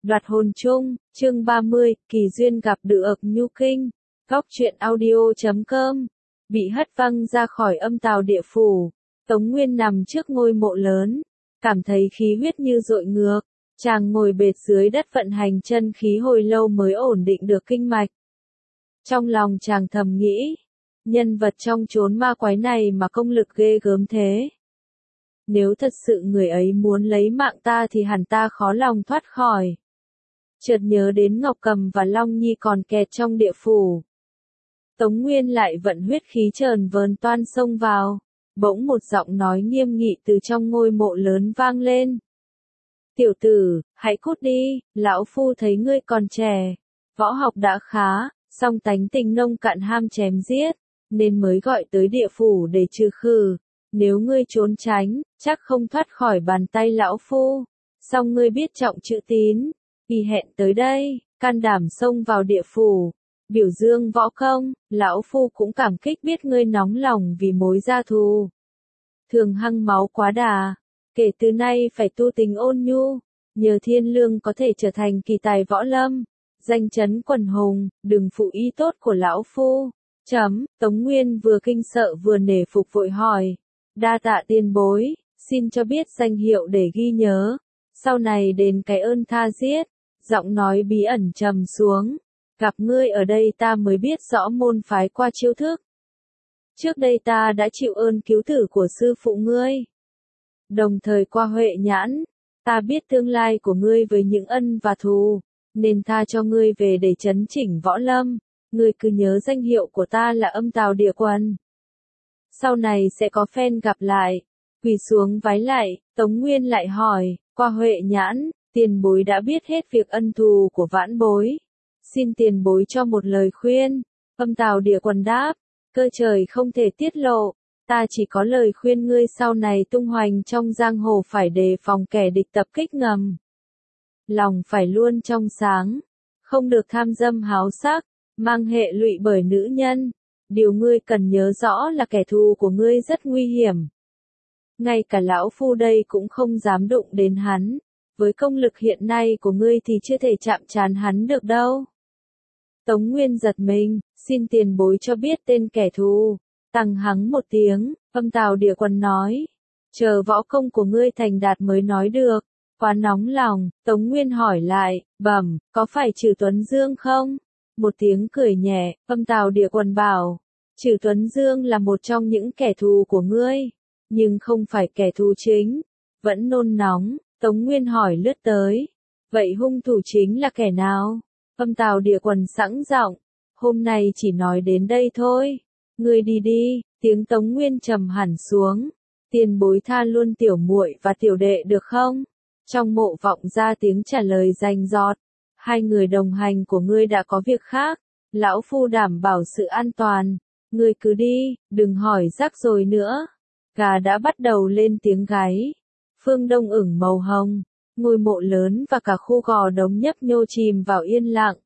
Đoạt hồn chung, chương 30, kỳ duyên gặp được Nhu Kinh. Góc truyện audio.com. Bị hất văng ra khỏi âm tào địa phủ. Tống Nguyên nằm trước ngôi mộ lớn, cảm thấy khí huyết như dội ngược. Chàng ngồi bệt dưới đất vận hành chân khí hồi lâu mới ổn định được kinh mạch. Trong lòng chàng thầm nghĩ, nhân vật trong chốn ma quái này mà công lực ghê gớm thế. Nếu thật sự người ấy muốn lấy mạng ta thì hẳn ta khó lòng thoát khỏi. Chợt nhớ đến Ngọc Cầm và Long Nhi còn kẹt trong địa phủ. Tống Nguyên lại vận huyết khí trờn vờn toan xông vào. Bỗng một giọng nói nghiêm nghị từ trong ngôi mộ lớn vang lên. Tiểu tử, hãy cút đi, lão phu thấy ngươi còn trẻ. Võ học đã khá, song tánh tình nông cạn ham chém giết, nên mới gọi tới địa phủ để trừ khử. Nếu ngươi trốn tránh, chắc không thoát khỏi bàn tay lão phu. Song ngươi biết trọng chữ tín, y hẹn tới đây, can đảm xông vào địa phủ, biểu dương võ công, lão phu cũng cảm kích biết ngươi nóng lòng vì mối gia thù. Thường hăng máu quá đà, kể từ nay phải tu tình ôn nhu, nhờ thiên lương có thể trở thành kỳ tài võ lâm, danh chấn quần hùng, đừng phụ ý tốt của lão phu. Tống Nguyên vừa kinh sợ vừa nể phục vội hỏi, đa tạ tiền bối, xin cho biết danh hiệu để ghi nhớ, sau này đền cái ơn tha giết. Giọng nói bí ẩn trầm xuống, gặp ngươi ở đây ta mới biết rõ môn phái qua chiêu thức. Trước đây ta đã chịu ơn cứu tử của sư phụ ngươi. Đồng thời qua huệ nhãn, ta biết tương lai của ngươi với những ân và thù, nên tha cho ngươi về để chấn chỉnh võ lâm, ngươi cứ nhớ danh hiệu của ta là Âm Tào Địa Quân. Sau này sẽ có phen gặp lại, quỳ xuống vái lại, Tống Nguyên lại hỏi, qua huệ nhãn, tiền bối đã biết hết việc ân thù của vãn bối. Xin tiền bối cho một lời khuyên. Âm Tào Địa Quân đáp, cơ trời không thể tiết lộ, ta chỉ có lời khuyên ngươi sau này tung hoành trong giang hồ phải đề phòng kẻ địch tập kích ngầm. Lòng phải luôn trong sáng, không được tham dâm háo sắc, mang hệ lụy bởi nữ nhân. Điều ngươi cần nhớ rõ là kẻ thù của ngươi rất nguy hiểm. Ngay cả lão phu đây cũng không dám đụng đến hắn. Với công lực hiện nay của ngươi thì chưa thể chạm trán hắn được đâu. Tống Nguyên giật mình, xin tiền bối cho biết tên kẻ thù. Tăng hắng một tiếng, Âm Tào Địa Quân nói, chờ võ công của ngươi thành đạt mới nói được. Quá nóng lòng, Tống Nguyên hỏi lại, bẩm, có phải Trừ Tuấn Dương không? Một tiếng cười nhẹ, Âm Tào Địa Quân bảo, Trừ Tuấn Dương là một trong những kẻ thù của ngươi, nhưng không phải kẻ thù chính. Vẫn nôn nóng, Tống Nguyên hỏi lướt tới, vậy hung thủ chính là kẻ nào? Âm Tào Địa Quân sẵn giọng, hôm nay chỉ nói đến đây thôi, ngươi đi đi. Tiếng Tống Nguyên trầm hẳn xuống, tiền bối tha luôn tiểu muội và tiểu đệ được không? Trong mộ vọng ra tiếng trả lời rành rọt, hai người đồng hành của ngươi đã có việc khác, lão phu đảm bảo sự an toàn, ngươi cứ đi, đừng hỏi rắc rồi nữa. Gà đã bắt đầu lên tiếng gáy, phương đông ửng màu hồng, ngôi mộ lớn và cả khu gò đống nhấp nhô chìm vào yên lặng.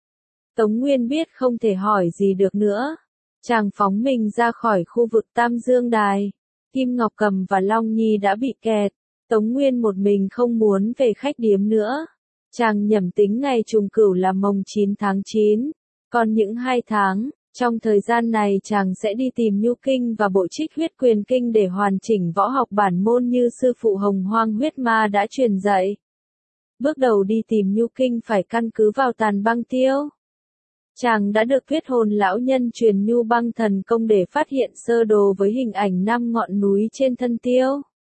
Tống Nguyên biết không thể hỏi gì được nữa, chàng phóng mình ra khỏi khu vực Tam Dương Đài. Kim Ngọc Cầm và Long Nhi đã bị kẹt, Tống Nguyên một mình không muốn về khách điếm nữa. Chàng nhẩm tính ngày trùng cửu là mồng 9 tháng 9, còn những 2 tháng, trong thời gian này chàng sẽ đi tìm Nhu Kinh và Bộ Trích Huyết Quyền Kinh để hoàn chỉnh võ học bản môn như sư phụ Hồng Hoang Huyết Ma đã truyền dạy. Bước đầu đi tìm Nhu Kinh phải căn cứ vào Tàn Băng Tiêu. Chàng đã được Huyết Hồn lão nhân truyền Nhu Băng thần công để phát hiện sơ đồ với hình ảnh 5 ngọn núi trên thân tiêu.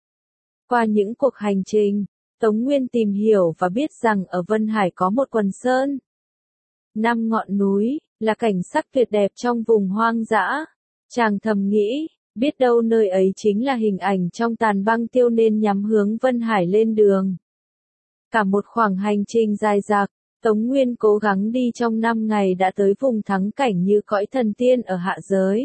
Qua những cuộc hành trình, Tống Nguyên tìm hiểu và biết rằng ở Vân Hải có một quần sơn. 5 ngọn núi, là cảnh sắc tuyệt đẹp trong vùng hoang dã. Chàng thầm nghĩ, biết đâu nơi ấy chính là hình ảnh trong Tàn Băng Tiêu nên nhắm hướng Vân Hải lên đường. Cả một khoảng hành trình dài dạc, Tống Nguyên cố gắng đi trong 5 ngày đã tới vùng thắng cảnh như cõi thần tiên ở hạ giới.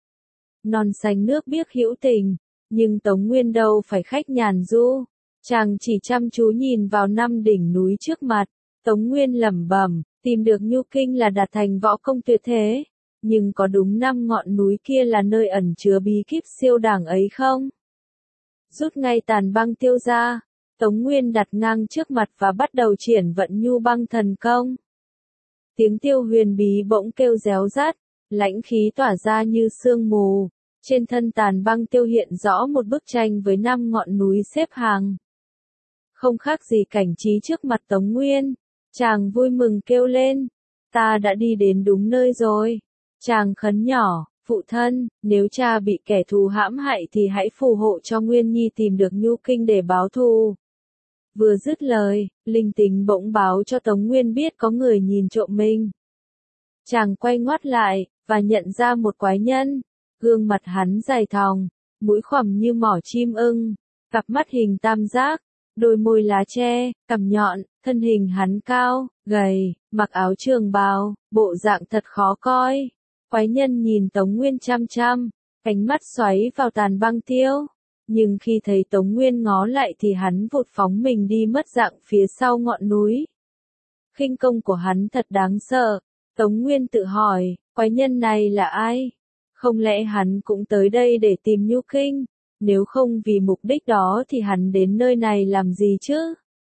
Non xanh nước biếc hữu tình, nhưng Tống Nguyên đâu phải khách nhàn du. Chàng chỉ chăm chú nhìn vào 5 đỉnh núi trước mặt. Tống Nguyên lẩm bẩm, tìm được Nhu Kinh là đạt thành võ công tuyệt thế. Nhưng có đúng 5 ngọn núi kia là nơi ẩn chứa bí kíp siêu đẳng ấy không? Rút ngay Tàn Băng Tiêu ra, Tống Nguyên đặt ngang trước mặt và bắt đầu triển vận nhu băng thần công. Tiếng tiêu huyền bí bỗng kêu réo rắt, lãnh khí tỏa ra như sương mù. Trên thân tàn băng tiêu hiện rõ một bức tranh với 5 ngọn núi xếp hàng. Không khác gì cảnh trí trước mặt Tống Nguyên. Chàng vui mừng kêu lên, ta đã đi đến đúng nơi rồi. Chàng khấn nhỏ, phụ thân, nếu cha bị kẻ thù hãm hại thì hãy phù hộ cho Nguyên Nhi tìm được nhu kinh để báo thù. Vừa dứt lời, linh tính bỗng báo cho Tống Nguyên biết có người nhìn trộm mình. Chàng quay ngoắt lại, và nhận ra một quái nhân. Gương mặt hắn dài thòng, mũi khoằm như mỏ chim ưng, cặp mắt hình tam giác, đôi môi lá tre, cằm nhọn, thân hình hắn cao, gầy, mặc áo trường bào, bộ dạng thật khó coi. Quái nhân nhìn Tống Nguyên chăm chăm, ánh mắt xoáy vào tàn băng tiêu. Nhưng khi thấy Tống Nguyên ngó lại thì hắn vụt phóng mình đi mất dạng phía sau ngọn núi. Khinh công của hắn thật đáng sợ. Tống Nguyên tự hỏi, quái nhân này là ai? Không lẽ hắn cũng tới đây để tìm nhu kinh? Nếu không vì mục đích đó thì hắn đến nơi này làm gì chứ?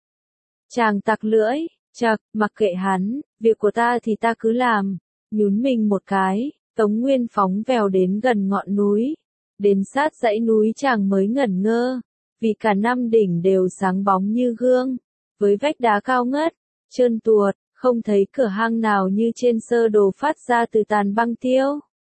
Chàng tặc lưỡi, chậc, mặc kệ hắn, việc của ta thì ta cứ làm. Nhún mình một cái, Tống Nguyên phóng vèo đến gần ngọn núi. Đến sát dãy núi chàng mới ngẩn ngơ, vì cả 5 đỉnh đều sáng bóng như gương, với vách đá cao ngất, trơn tuột, không thấy cửa hang nào như trên sơ đồ phát ra từ tàn băng tiêu.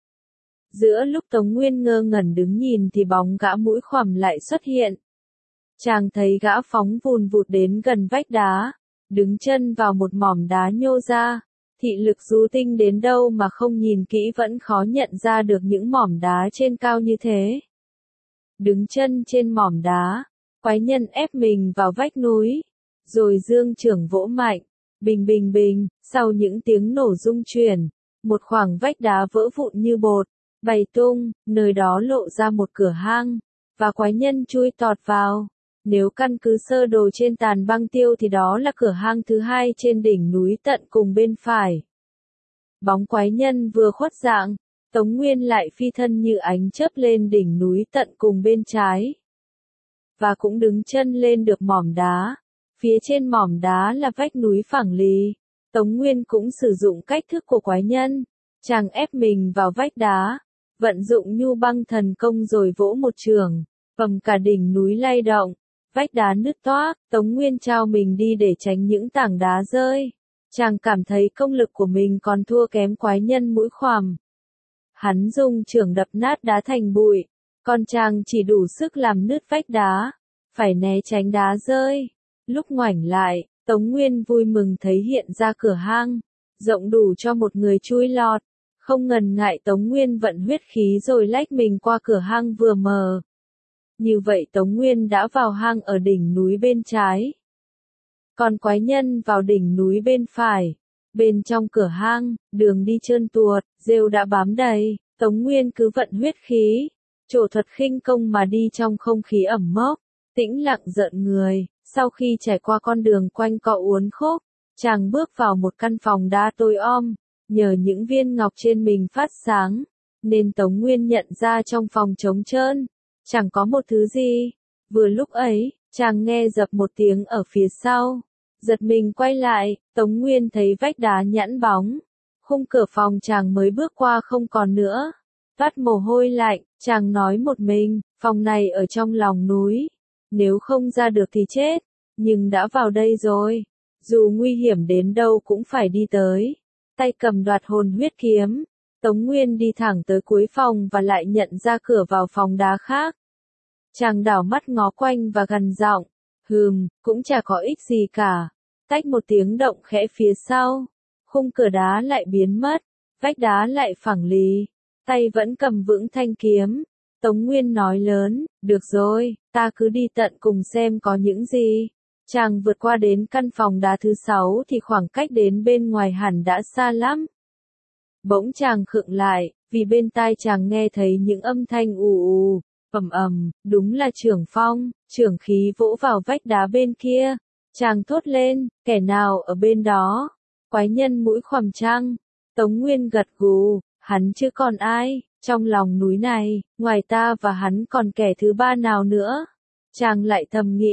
Giữa lúc Tống Nguyên ngơ ngẩn đứng nhìn thì bóng gã mũi khoằm lại xuất hiện. Chàng thấy gã phóng vùn vụt đến gần vách đá, đứng chân vào một mỏm đá nhô ra. Thị lực du tinh đến đâu mà không nhìn kỹ vẫn khó nhận ra được những mỏm đá trên cao như thế. Đứng chân trên mỏm đá, quái nhân ép mình vào vách núi, rồi dương chưởng vỗ mạnh, bình bình bình, sau những tiếng nổ rung chuyển, một khoảng vách đá vỡ vụn như bột, bày tung, nơi đó lộ ra một cửa hang, và quái nhân chui tọt vào. Nếu căn cứ sơ đồ trên tàn băng tiêu thì đó là cửa hang thứ 2 trên đỉnh núi tận cùng bên phải. Bóng quái nhân vừa khuất dạng, Tống Nguyên lại phi thân như ánh chớp lên đỉnh núi tận cùng bên trái. Và cũng đứng chân lên được mỏm đá. Phía trên mỏm đá là vách núi phẳng lì. Tống Nguyên cũng sử dụng cách thức của quái nhân. Chàng ép mình vào vách đá, vận dụng nhu băng thần công rồi vỗ một chưởng, cầm cả đỉnh núi lay động. Vách đá nứt toác, Tống Nguyên trao mình đi để tránh những tảng đá rơi. Chàng cảm thấy công lực của mình còn thua kém quái nhân mũi khoằm. Hắn dùng chưởng đập nát đá thành bụi, còn chàng chỉ đủ sức làm nứt vách đá, phải né tránh đá rơi. Lúc ngoảnh lại, Tống Nguyên vui mừng thấy hiện ra cửa hang, rộng đủ cho một người chui lọt. Không ngần ngại Tống Nguyên vận huyết khí rồi lách mình qua cửa hang vừa mở. Như vậy Tống Nguyên đã vào hang ở đỉnh núi bên trái. Còn quái nhân vào đỉnh núi bên phải. Bên trong cửa hang, đường đi trơn tuột, rêu đã bám đầy, Tống Nguyên cứ vận huyết khí, trổ thuật khinh công mà đi trong không khí ẩm mốc, tĩnh lặng rợn người. Sau khi trải qua con đường quanh co uốn khúc, chàng bước vào một căn phòng đá tối om, nhờ những viên ngọc trên mình phát sáng, nên Tống Nguyên nhận ra trong phòng trống trơn, chẳng có một thứ gì. Vừa lúc ấy, chàng nghe dập một tiếng ở phía sau. Giật mình quay lại, Tống Nguyên thấy vách đá nhẵn bóng. Khung cửa phòng chàng mới bước qua không còn nữa. Toát mồ hôi lạnh, chàng nói một mình, phòng này ở trong lòng núi. Nếu không ra được thì chết, nhưng đã vào đây rồi. Dù nguy hiểm đến đâu cũng phải đi tới. Tay cầm đoạt hồn huyết kiếm. Tống Nguyên đi thẳng tới cuối phòng và lại nhận ra cửa vào phòng đá khác. Chàng đảo mắt ngó quanh và gằn giọng, cũng chả có ích gì cả. Tách một tiếng động khẽ phía sau, khung cửa đá lại biến mất, vách đá lại phẳng lì, tay vẫn cầm vững thanh kiếm. Tống Nguyên nói lớn, được rồi, ta cứ đi tận cùng xem có những gì. Chàng vượt qua đến căn phòng đá thứ 6 thì khoảng cách đến bên ngoài hẳn đã xa lắm. Bỗng chàng khựng lại, vì bên tai chàng nghe thấy những âm thanh ù ù, ầm ầm, đúng là Chưởng Phong, chưởng khí vỗ vào vách đá bên kia. Chàng thốt lên, kẻ nào ở bên đó? Quái nhân mũi khoằm chăng? Tống Nguyên gật gù, hắn chứ còn ai, trong lòng núi này, ngoài ta và hắn còn kẻ thứ ba nào nữa? Chàng lại thầm nghĩ,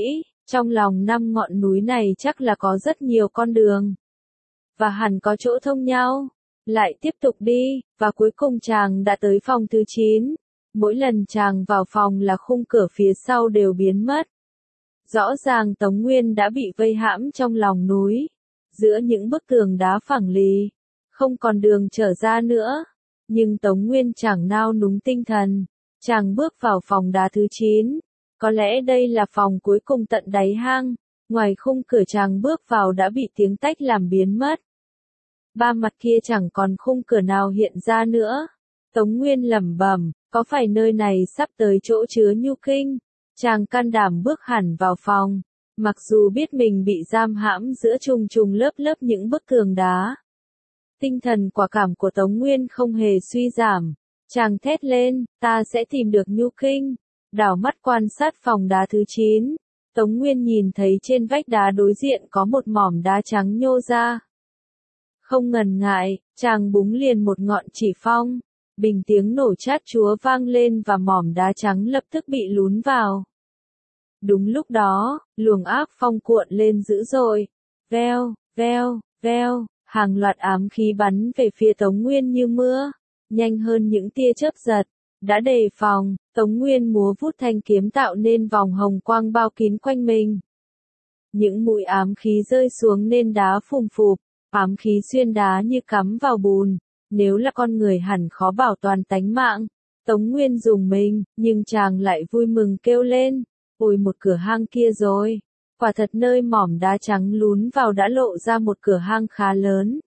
Trong lòng 5 ngọn núi này chắc là có rất nhiều con đường. Và hẳn có chỗ thông nhau. Lại tiếp tục đi, và cuối cùng chàng đã tới phòng thứ 9. Mỗi lần chàng vào phòng là khung cửa phía sau đều biến mất. Rõ ràng Tống Nguyên đã bị vây hãm trong lòng núi, giữa những bức tường đá phẳng lì, không còn đường trở ra nữa. Nhưng Tống Nguyên chẳng nao núng tinh thần, chàng bước vào phòng đá thứ 9. Có lẽ đây là phòng cuối cùng tận đáy hang, ngoài khung cửa chàng bước vào đã bị tiếng tách làm biến mất. Ba mặt kia chẳng còn khung cửa nào hiện ra nữa. Tống Nguyên lẩm bẩm, có phải nơi này sắp tới chỗ chứa nhu kinh? Chàng can đảm bước hẳn vào phòng, mặc dù biết mình bị giam hãm giữa trùng trùng lớp lớp những bức tường đá. Tinh thần quả cảm của Tống Nguyên không hề suy giảm. Chàng thét lên, ta sẽ tìm được nhu kinh. Đảo mắt quan sát phòng đá thứ 9. Tống Nguyên nhìn thấy trên vách đá đối diện có một mỏm đá trắng nhô ra. Không ngần ngại, chàng búng liền một ngọn chỉ phong. Bình tiếng nổ chát chúa vang lên và mỏm đá trắng lập tức bị lún vào. Đúng lúc đó, luồng ác phong cuộn lên dữ dội. Veo, veo, veo, hàng loạt ám khí bắn về phía Tống Nguyên như mưa, nhanh hơn những tia chớp giật. Đã đề phòng, Tống Nguyên múa vút thanh kiếm tạo nên vòng hồng quang bao kín quanh mình. Những mũi ám khí rơi xuống nên đá phùm phụp, ám khí xuyên đá như cắm vào bùn. Nếu là con người hẳn khó bảo toàn tánh mạng. Tống Nguyên rùng mình, nhưng chàng lại vui mừng kêu lên. Ôi, một cửa hang kia rồi. Quả thật nơi mỏm đá trắng lún vào đã lộ ra một cửa hang khá lớn.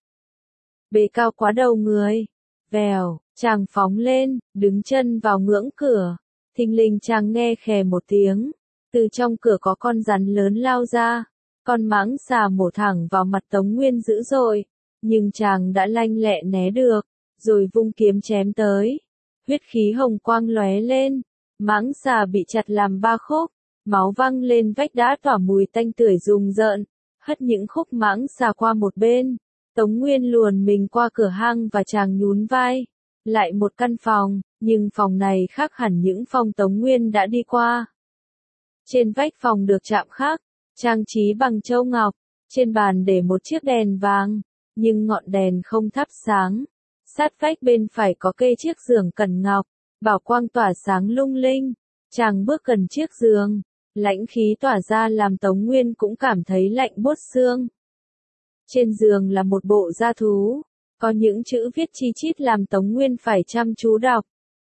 Bề cao quá đầu người. Vèo, chàng phóng lên, đứng chân vào ngưỡng cửa. Thình lình chàng nghe khè một tiếng. Từ trong cửa có con rắn lớn lao ra. Con mãng xà mổ thẳng vào mặt Tống Nguyên dữ dội. Nhưng chàng đã lanh lẹ né được, rồi vung kiếm chém tới. Huyết khí hồng quang lóe lên, mãng xà bị chặt làm 3 khúc, máu văng lên vách đá tỏa mùi tanh tưởi rùng rợn, hất những khúc mãng xà qua một bên. Tống Nguyên luồn mình qua cửa hang và chàng nhún vai. Lại một căn phòng, nhưng phòng này khác hẳn những phòng Tống Nguyên đã đi qua. Trên vách phòng được chạm khắc, trang trí bằng châu ngọc, trên bàn để một chiếc đèn vàng. Nhưng ngọn đèn không thắp sáng. Sát vách bên phải có kê chiếc giường cẩn ngọc, bảo quang tỏa sáng lung linh. Chàng bước gần chiếc giường, lãnh khí tỏa ra làm Tống Nguyên cũng cảm thấy lạnh buốt xương. Trên giường là một bộ da thú, có những chữ viết chi chít làm Tống Nguyên phải chăm chú đọc.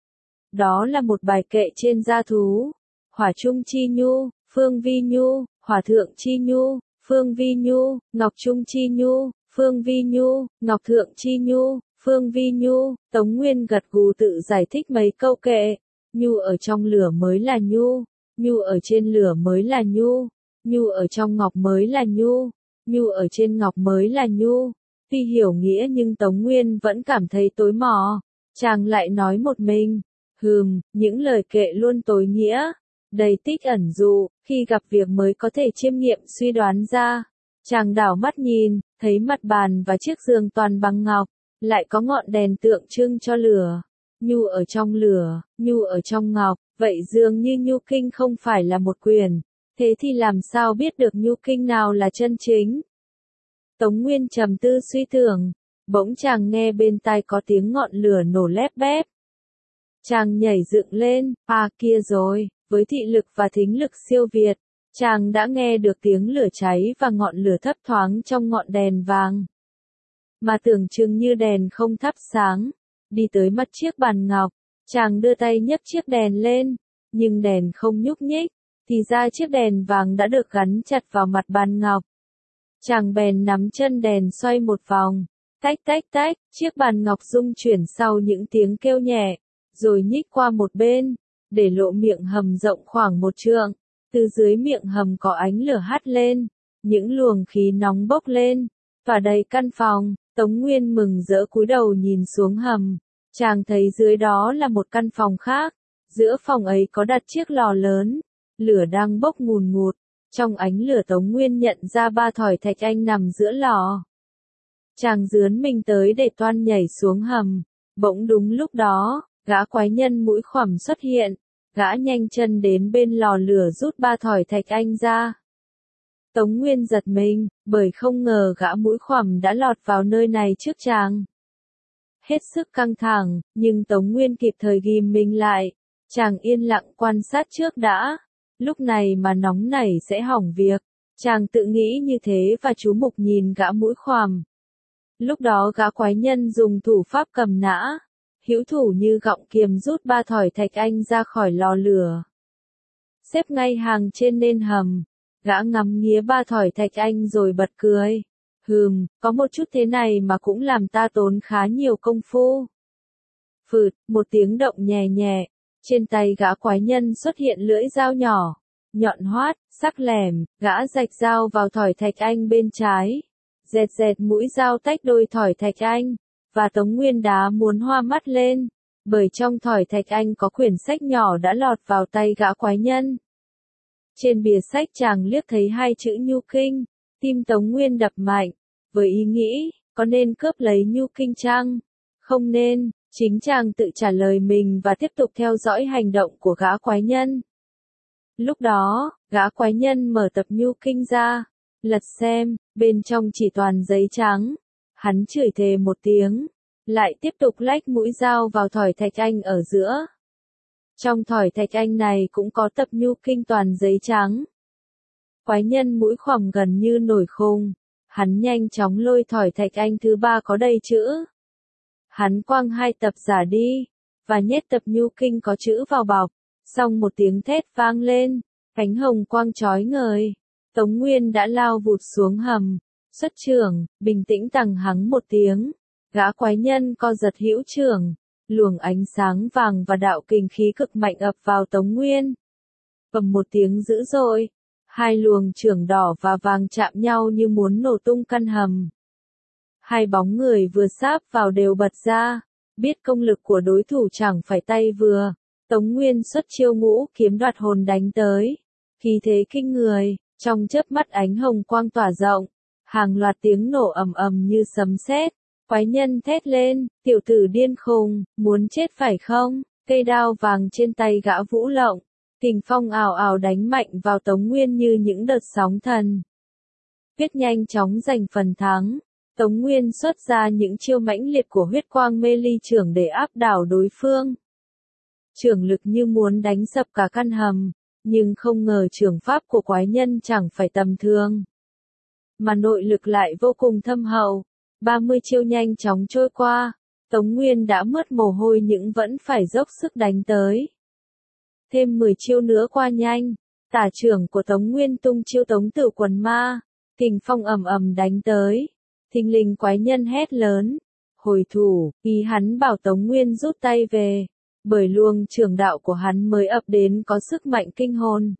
Đó là một bài kệ trên da thú. Hỏa trung chi nhu, phương vi nhu, hỏa thượng chi nhu, phương vi nhu, ngọc trung chi nhu. Phương Vi Nhu, Ngọc Thượng Chi Nhu, Phương Vi Nhu. Tống Nguyên gật gù tự giải thích mấy câu kệ. Nhu ở trong lửa mới là nhu, nhu ở trên lửa mới là nhu, nhu ở trong ngọc mới là nhu, nhu ở trên ngọc mới là nhu. Tuy hiểu nghĩa nhưng Tống Nguyên vẫn cảm thấy tối mò. Chàng lại nói một mình, những lời kệ luôn tối nghĩa, đầy tích ẩn dụ, khi gặp việc mới có thể chiêm nghiệm suy đoán ra. Chàng đảo mắt nhìn, thấy mặt bàn và chiếc giường toàn bằng ngọc, lại có ngọn đèn tượng trưng cho lửa. Nhu ở trong lửa, nhu ở trong ngọc, vậy dường như nhu kinh không phải là một quyền. Thế thì làm sao biết được nhu kinh nào là chân chính? Tống Nguyên trầm tư suy tưởng, bỗng chàng nghe bên tai có tiếng ngọn lửa nổ lép bép. Chàng nhảy dựng lên, kia rồi, với thị lực và thính lực siêu việt. Chàng đã nghe được tiếng lửa cháy và ngọn lửa thấp thoáng trong ngọn đèn vàng. Mà tưởng chừng như đèn không thắp sáng. Đi tới mặt chiếc bàn ngọc, chàng đưa tay nhấc chiếc đèn lên, nhưng đèn không nhúc nhích, thì ra chiếc đèn vàng đã được gắn chặt vào mặt bàn ngọc. Chàng bèn nắm chân đèn xoay một vòng, tách tách tách, chiếc bàn ngọc rung chuyển sau những tiếng kêu nhẹ, rồi nhích qua một bên, để lộ miệng hầm rộng khoảng 1 trượng. Từ dưới miệng hầm có ánh lửa hắt lên, những luồng khí nóng bốc lên, tỏa đầy căn phòng. Tống Nguyên mừng rỡ cúi đầu nhìn xuống hầm, chàng thấy dưới đó là một căn phòng khác, giữa phòng ấy có đặt chiếc lò lớn, lửa đang bốc ngùn ngụt, trong ánh lửa Tống Nguyên nhận ra 3 thỏi thạch anh nằm giữa lò. Chàng dướn mình tới để toan nhảy xuống hầm, bỗng đúng lúc đó, gã quái nhân mũi khoằm xuất hiện. Gã nhanh chân đến bên lò lửa rút 3 thỏi thạch anh ra. Tống Nguyên giật mình, bởi không ngờ gã mũi khoằm đã lọt vào nơi này trước chàng. Hết sức căng thẳng, nhưng Tống Nguyên kịp thời ghim mình lại. Chàng yên lặng quan sát trước đã. Lúc này mà nóng nảy sẽ hỏng việc. Chàng tự nghĩ như thế và chú mục nhìn gã mũi khoằm. Lúc đó gã quái nhân dùng thủ pháp cầm nã. Hữu thủ như gọng kiềm rút 3 thỏi thạch anh ra khỏi lò lửa. Xếp ngay hàng trên nền hầm. Gã ngắm nghía 3 thỏi thạch anh rồi bật cười. Có một chút thế này mà cũng làm ta tốn khá nhiều công phu. Phụt, một tiếng động nhẹ nhẹ. Trên tay gã quái nhân xuất hiện lưỡi dao nhỏ. Nhọn hoắt, sắc lẻm, gã rạch dao vào thỏi thạch anh bên trái. Dẹt dẹt mũi dao tách đôi thỏi thạch anh. Và Tống Nguyên đá muốn hoa mắt lên. Bởi trong thỏi thạch anh có quyển sách nhỏ đã lọt vào tay gã quái nhân. Trên bìa sách chàng liếc thấy 2 chữ Nhu Kinh. Tim Tống Nguyên đập mạnh. Với ý nghĩ, có nên cướp lấy Nhu Kinh chăng? Không nên, chính chàng tự trả lời mình và tiếp tục theo dõi hành động của gã quái nhân. Lúc đó, gã quái nhân mở tập Nhu Kinh ra, lật xem, bên trong chỉ toàn giấy trắng. Hắn chửi thề một tiếng, lại tiếp tục lách mũi dao vào thỏi thạch anh ở giữa. Trong thỏi thạch anh này cũng có tập Nhu Kinh toàn giấy trắng. Quái nhân mũi khoằm gần như nổi khùng. Hắn nhanh chóng lôi thỏi thạch anh thứ 3 có đầy chữ. Hắn quăng 2 tập giả đi, và nhét tập Nhu Kinh có chữ vào bọc. Xong một tiếng thét vang lên, cánh hồng quang chói ngời. Tống Nguyên đã lao vụt xuống hầm. Xuất trưởng, bình tĩnh tằng hắng một tiếng. Gã quái nhân co giật hữu trưởng. Luồng ánh sáng vàng và đạo kình khí cực mạnh ập vào Tống Nguyên. Bầm một tiếng dữ dội. 2 luồng chưởng đỏ và vàng chạm nhau như muốn nổ tung căn hầm. 2 bóng người vừa sáp vào đều bật ra. Biết công lực của đối thủ chẳng phải tay vừa. Tống Nguyên xuất chiêu ngũ kiếm đoạt hồn đánh tới. Khí thế kinh người, trong chớp mắt ánh hồng quang tỏa rộng. Hàng loạt tiếng nổ ầm ầm như sấm sét. Quái nhân thét lên, tiểu tử điên khùng, muốn chết phải không? Cây đao vàng trên tay gã vũ lộng. Kình phong ào ào đánh mạnh vào Tống Nguyên như những đợt sóng thần. Quyết nhanh chóng giành phần thắng. Tống Nguyên xuất ra những chiêu mãnh liệt của huyết quang mê ly chưởng để áp đảo đối phương. Chưởng lực như muốn đánh sập cả căn hầm, nhưng không ngờ chưởng pháp của quái nhân chẳng phải tầm thường. Mà nội lực lại vô cùng thâm hậu. 30 chiêu nhanh chóng trôi qua, Tống Nguyên đã mướt mồ hôi nhưng vẫn phải dốc sức đánh tới. Thêm 10 chiêu nữa qua nhanh, tả trưởng của Tống Nguyên tung chiêu Tống Tử Quần Ma, kình phong ầm ầm đánh tới. Thình lình quái nhân hét lớn, hồi thủ, ý hắn bảo Tống Nguyên rút tay về, bởi luồng chưởng đạo của hắn mới ập đến có sức mạnh kinh hồn.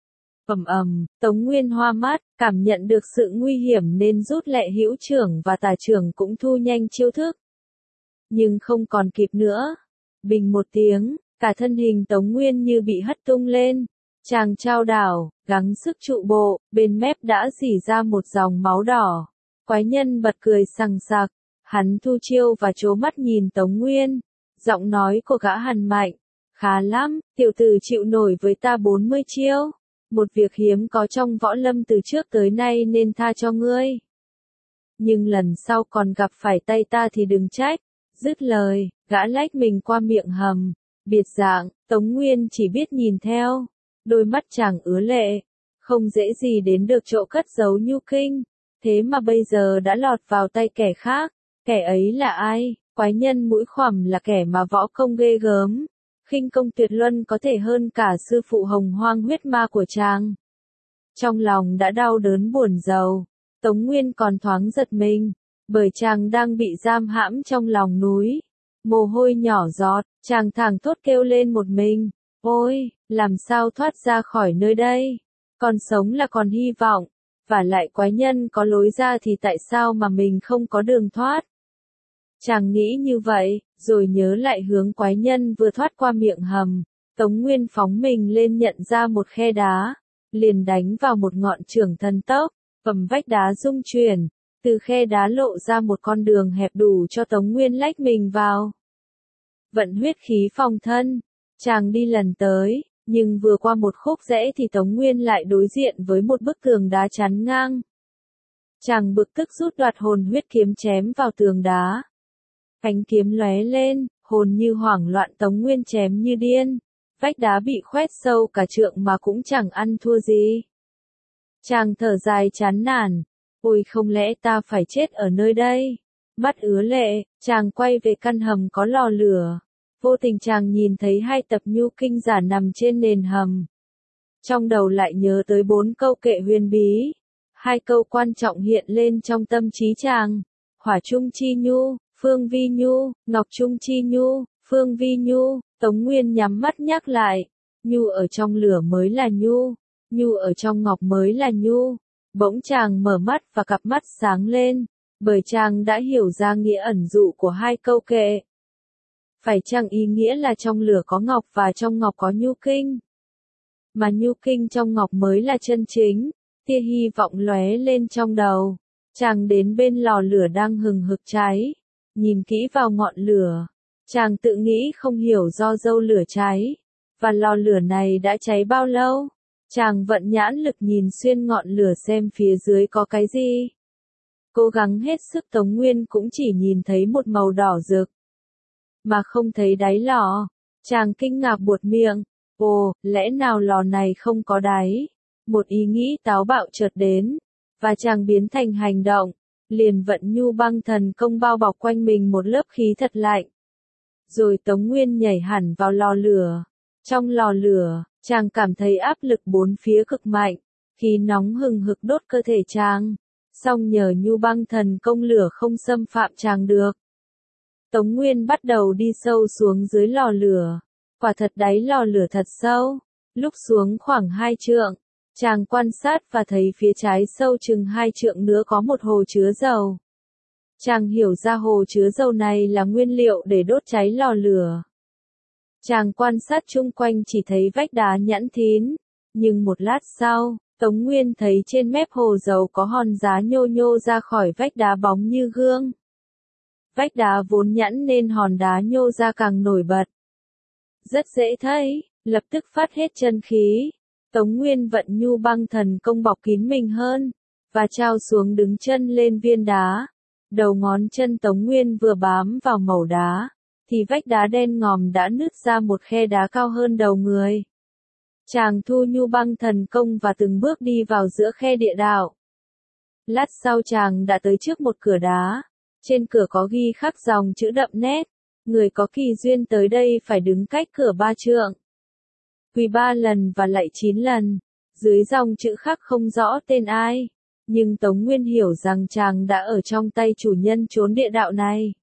Tống Nguyên hoa mắt, cảm nhận được sự nguy hiểm nên rút lẹ hữu chưởng và tả chưởng cũng thu nhanh chiêu thức. Nhưng không còn kịp nữa. Bình một tiếng, cả thân hình Tống Nguyên như bị hất tung lên. Chàng trao đảo, gắng sức trụ bộ, bên mép đã rỉ ra một dòng máu đỏ. Quái nhân bật cười sằng sặc, hắn thu chiêu và trố mắt nhìn Tống Nguyên. Giọng nói của gã hằn mạnh, khá lắm, tiểu tử chịu nổi với ta 40 chiêu. Một việc hiếm có trong võ lâm từ trước tới nay nên tha cho ngươi. Nhưng lần sau còn gặp phải tay ta thì đừng trách. Dứt lời, gã lách mình qua miệng hầm. Biệt dạng, Tống Nguyên chỉ biết nhìn theo. Đôi mắt chàng ứa lệ. Không dễ gì đến được chỗ cất giấu Nhu Kinh. Thế mà bây giờ đã lọt vào tay kẻ khác. Kẻ ấy là ai? Quái nhân mũi khoằm là kẻ mà võ công ghê gớm. Khinh công tuyệt luân có thể hơn cả sư phụ Hồng Hoang huyết ma của chàng. Trong lòng đã đau đớn buồn rầu, Tống Nguyên còn thoáng giật mình, bởi chàng đang bị giam hãm trong lòng núi. Mồ hôi nhỏ giọt, chàng thảng thốt kêu lên một mình, ôi, làm sao thoát ra khỏi nơi đây? Còn sống là còn hy vọng, và lại quái nhân có lối ra thì tại sao mà mình không có đường thoát? Chàng nghĩ như vậy, rồi nhớ lại hướng quái nhân vừa thoát qua miệng hầm. Tống Nguyên phóng mình lên nhận ra một khe đá, liền đánh vào một ngọn chưởng thần tốc, vách đá rung chuyển, từ khe đá lộ ra một con đường hẹp đủ cho Tống Nguyên lách mình vào. Vận huyết khí phòng thân, chàng đi lần tới, Nhưng vừa qua một khúc rẽ thì Tống Nguyên lại đối diện với một bức tường đá chắn ngang. Chàng bực tức rút đoạt hồn huyết kiếm chém vào tường đá. Cánh kiếm lóe lên, hồn như hoảng loạn Tống Nguyên chém như điên. Vách đá bị khoét sâu cả trượng mà cũng chẳng ăn thua gì. Chàng thở dài chán nản. Ôi không lẽ ta phải chết ở nơi đây? Mắt ứa lệ, chàng quay về căn hầm có lò lửa. Vô tình chàng nhìn thấy 2 tập nhu kinh giả nằm trên nền hầm. Trong đầu lại nhớ tới 4 câu kệ huyền bí. 2 câu quan trọng hiện lên trong tâm trí chàng. Hỏa trung chi nhu, phương vi nhu, ngọc trung chi nhu, phương vi nhu. Tống Nguyên nhắm mắt nhắc lại. Nhu ở trong lửa mới là nhu. Nhu ở trong ngọc mới là nhu. Bỗng chàng mở mắt và cặp mắt sáng lên. Bởi chàng đã hiểu ra nghĩa ẩn dụ của 2 câu kệ. Phải chăng ý nghĩa là trong lửa có ngọc và trong ngọc có nhu kinh? Mà nhu kinh trong ngọc mới là chân chính. Tia hy vọng lóe lên trong đầu. Chàng đến bên lò lửa đang hừng hực cháy. Nhìn kỹ vào ngọn lửa. Chàng tự nghĩ không hiểu do dâu lửa cháy. Và lò lửa này đã cháy bao lâu? Chàng vận nhãn lực nhìn xuyên ngọn lửa xem phía dưới có cái gì. Cố gắng hết sức Tống Nguyên cũng chỉ nhìn thấy một màu đỏ rực. Mà không thấy đáy lò. Chàng kinh ngạc buột miệng. Ồ, lẽ nào lò này không có đáy? Một ý nghĩ táo bạo chợt đến. Và chàng biến thành hành động. Liền vận nhu băng thần công bao bọc quanh mình một lớp khí thật lạnh. Rồi Tống Nguyên nhảy hẳn vào lò lửa. Trong lò lửa, chàng cảm thấy áp lực 4 phía cực mạnh. Khí nóng hừng hực đốt cơ thể chàng. Song nhờ nhu băng thần công lửa không xâm phạm chàng được. Tống Nguyên bắt đầu đi sâu xuống dưới lò lửa. Quả thật đáy lò lửa thật sâu. Lúc xuống khoảng 2 trượng, chàng quan sát và thấy phía trái sâu chừng 2 trượng nữa có một hồ chứa dầu. Chàng hiểu ra hồ chứa dầu này là nguyên liệu để đốt cháy lò lửa. Chàng quan sát chung quanh chỉ thấy vách đá nhẵn thín. Nhưng một lát sau, Tống Nguyên thấy trên mép hồ dầu có hòn đá nhô nhô ra khỏi vách đá bóng như gương. Vách đá vốn nhẵn nên hòn đá nhô ra càng nổi bật. Rất dễ thấy, lập tức phát hết chân khí. Tống Nguyên vận nhu băng thần công bọc kín mình hơn, và trao xuống đứng chân lên viên đá. Đầu ngón chân Tống Nguyên vừa bám vào mẩu đá, thì vách đá đen ngòm đã nứt ra một khe đá cao hơn đầu người. Chàng thu nhu băng thần công và từng bước đi vào giữa khe địa đạo. Lát sau chàng đã tới trước một cửa đá. Trên cửa có ghi khắc dòng chữ đậm nét. Người có kỳ duyên tới đây phải đứng cách cửa 3 trượng. Quỳ 3 lần và lạy 9 lần. Dưới dòng chữ khắc không rõ tên ai. Nhưng Tống Nguyên hiểu rằng chàng đã ở trong tay chủ nhân chốn địa đạo này.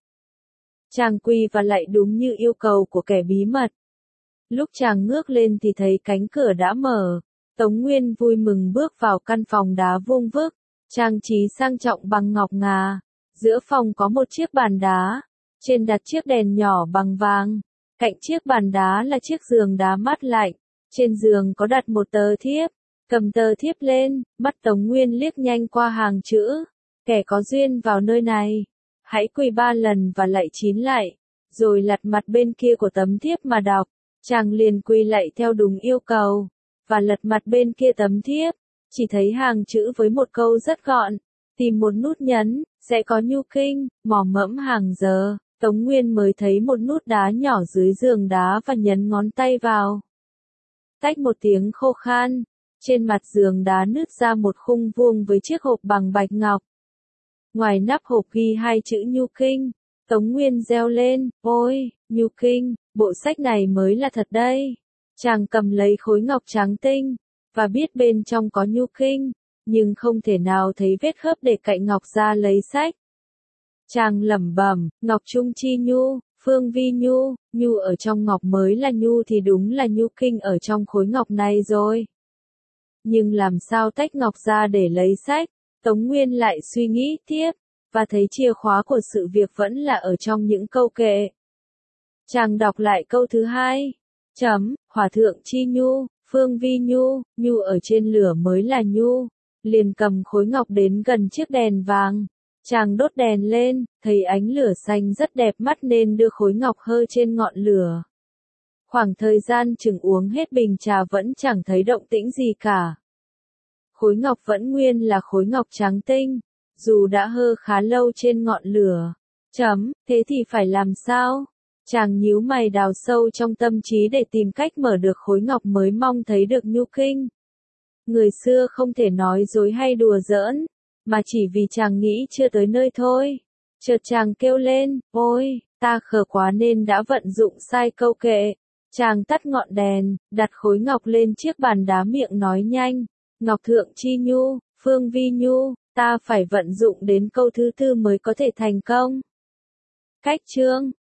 Chàng quỳ và lạy đúng như yêu cầu của kẻ bí mật. Lúc chàng ngước lên thì thấy cánh cửa đã mở. Tống Nguyên vui mừng bước vào căn phòng đá vuông vức, trang trí sang trọng bằng ngọc ngà. Giữa phòng có một chiếc bàn đá, trên đặt chiếc đèn nhỏ bằng vàng. Cạnh chiếc bàn đá là chiếc giường đá mát lạnh. Trên giường có đặt một tờ thiếp. Cầm tờ thiếp lên, mắt Tống Nguyên liếc nhanh qua hàng chữ. Kẻ có duyên vào nơi này, hãy quỳ 3 lần và lạy 9 lạy, rồi lật mặt bên kia của tấm thiếp mà đọc. Chàng liền quỳ lạy theo đúng yêu cầu, và lật mặt bên kia tấm thiếp. Chỉ thấy hàng chữ với một câu rất gọn. Tìm một nút nhấn, sẽ có nhu kinh, mò mẫm hàng giờ. Tống Nguyên mới thấy một nút đá nhỏ dưới giường đá và nhấn ngón tay vào. Tách một tiếng khô khan. Trên mặt giường đá nứt ra một khung vuông với chiếc hộp bằng bạch ngọc. Ngoài nắp hộp ghi 2 chữ nhu kinh. Tống Nguyên reo lên, ôi, nhu kinh, bộ sách này mới là thật đây. Chàng cầm lấy khối ngọc trắng tinh, và biết bên trong có nhu kinh, nhưng không thể nào thấy vết khớp để cạnh ngọc ra lấy sách. Chàng lẩm bẩm, ngọc trung chi nhu, phương vi nhu, nhu ở trong ngọc mới là nhu thì đúng là nhu kinh ở trong khối ngọc này rồi. Nhưng làm sao tách ngọc ra để lấy sách? Tống Nguyên lại suy nghĩ tiếp, và thấy chìa khóa của sự việc vẫn là ở trong những câu kệ. Chàng đọc lại câu thứ 2. Hỏa thượng chi nhu, phương vi nhu, nhu ở trên lửa mới là nhu. Liền cầm khối ngọc đến gần chiếc đèn vàng. Chàng đốt đèn lên, thấy ánh lửa xanh rất đẹp mắt nên đưa khối ngọc hơ trên ngọn lửa. Khoảng thời gian chừng uống hết bình trà vẫn chẳng thấy động tĩnh gì cả. Khối ngọc vẫn nguyên là khối ngọc trắng tinh, dù đã hơ khá lâu trên ngọn lửa. Thế thì phải làm sao? Chàng nhíu mày đào sâu trong tâm trí để tìm cách mở được khối ngọc mới mong thấy được nhu kinh. Người xưa không thể nói dối hay đùa giỡn, mà chỉ vì chàng nghĩ chưa tới nơi thôi. Chợt chàng kêu lên, ôi, ta khờ quá nên đã vận dụng sai câu kệ. Chàng tắt ngọn đèn, đặt khối ngọc lên chiếc bàn đá miệng nói nhanh, Ngọc Thượng Chi Nhu, Phương Vi Nhu, ta phải vận dụng đến câu thứ tư mới có thể thành công. Cách chương